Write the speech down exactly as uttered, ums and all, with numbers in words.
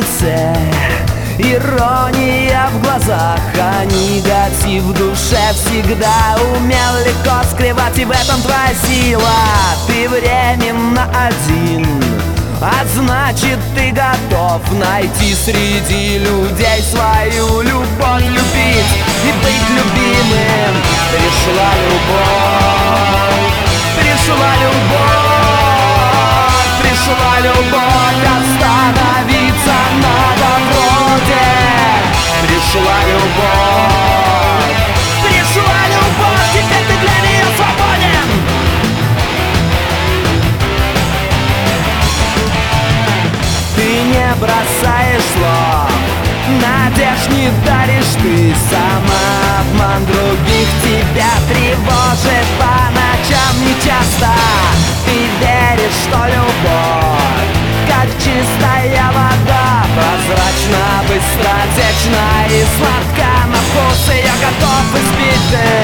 лице, ирония в глазах, а негатив в душе всегда умел легко скрывать. И в этом твоя сила, ты временно один, а значит ты готов найти среди людей свою любовь, любить и быть любимым. Пришла любовь, пришла любовь, пришла любовь остановиться на дороге. Пришла любовь, пришла любовь, теперь ты для нее свободен. Ты не бросаешь слов, надежд не даришь ты, сама обман других тебя тревожит по ночам нечасто. Ты веришь, что любовь, как чистая вода, прозрачна, быстротечна и сладка на вкус, и я готов испить ты.